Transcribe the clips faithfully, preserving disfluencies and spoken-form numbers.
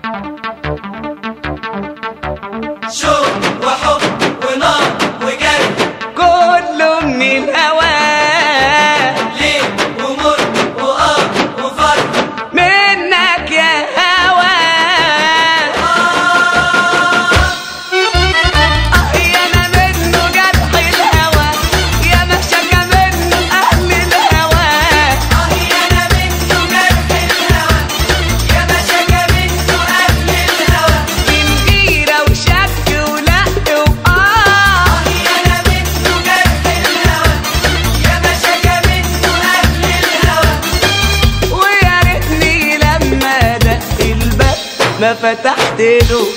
شوق وحب ونار وجري كله من الهوى، ليل ومر وآه وفرح منك يا هوى. آه ياما منه جرح الهوى، ياما اشتكى منه أهل الهوى. آه ياما منه جرح الهوى، ياما شكى منه أهل الهوى. من غيرة وشك ولق وآه، آه ياما منه جرح الهوى، ياما شكى منه أهل الهوى. ويا ريتني لما دق الباب ما فتحت له.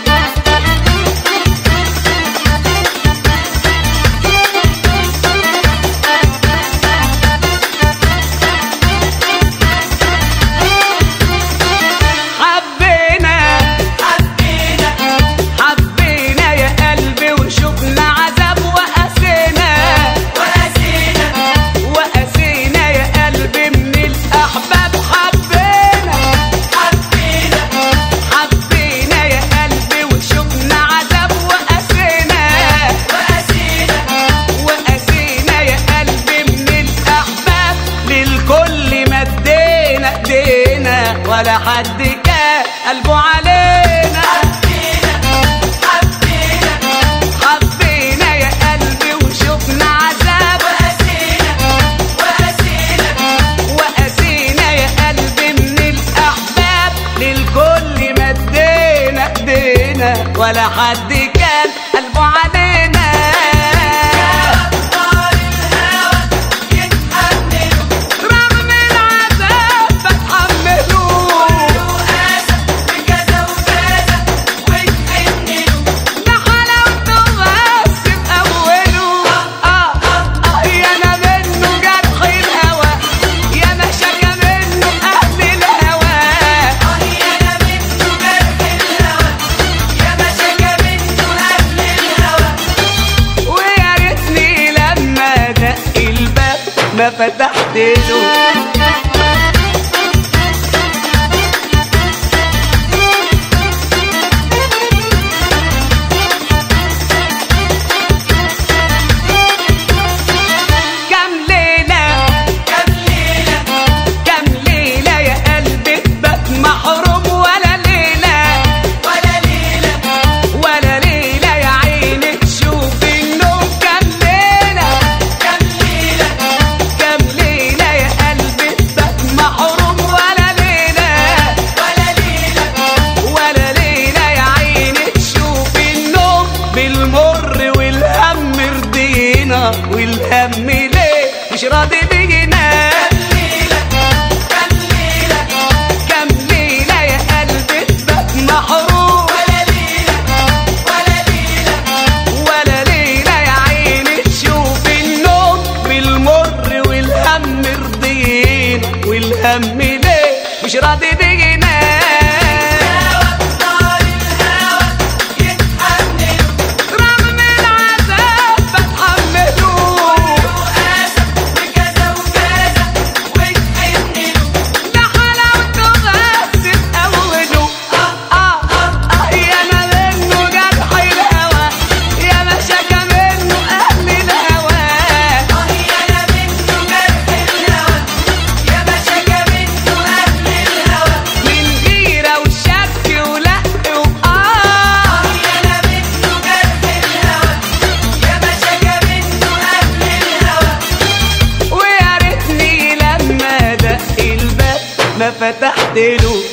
حبينا حبينا حبينا يا قلبي وشوفنا عذاب وقاسينا، وقاسينا وقاسينا يا قلبي من الأحباب. حبينا حبينا حبينا يا قلبي وشوفنا عذاب وقاسينا، وقاسينا وقاسينا يا قلبي من الأحباب. للكل مدينا ايدينا ولا حد كان قلبه علينا. حبينا حبينا حبينا يا قلبي وشوفنا عذاب، وقاسينا وقاسينا وقاسينا يا قلبي من الأحباب. للكل مدينا ايدينا ولا حد كان قلبه علينا. أبطال الهوى يتحملوا رغم العذاب بتحمله، قاسى بكذا وكذا وتحنلوا. ده حلاوته بس في أوله. آه آه ياما منه جرح الهوى، ياما شكى منه أهل الهوى. آه ياما منه جرح الهوى، ياما شكى منه أهل الهوى. ويا ريتني لما دق الباب ما فتحت له. كام ليلة كام ليلة كام ليلة يا قلبي تبات محروم، ولا ليلة ولا ليلة ولا ليلة يا عيني تشوف النوم. كام ليلة كام ليلة كام ليلة يا قلبي تبات محروم، ولا ليلة ولا ليلة ولا ليلة يا عيني تشوف النوم. بالمر والهم رضينا، والهم ليه مش راضي بينا. كام ليلة كام ليلة كام ليلة يا قلبي تبات محروم، ولا ليلة ولا ليلة ولا ليلة يا عيني تشوف النوم. بالمر والهم رضينا، والهم ليه مش راضي بينا. أبطال الهوى يتحملوا رغم العذاب بتحمله، قاسى بكذا وكذا وتحنلوا. ده حلاوته بس في أوله. آه آه آه ياما منه جرح الهوى، ياما شكى منه أهل الهوى. آه ياما منه جرح الهوى، ياما شكى منه أهل الهوى. من غيرة وشك ولق وآه، آه ياما منه جرح الهوى، ياما شكى منه أهل الهوى. ويا ريتني لما دق الباب ما فتحت له.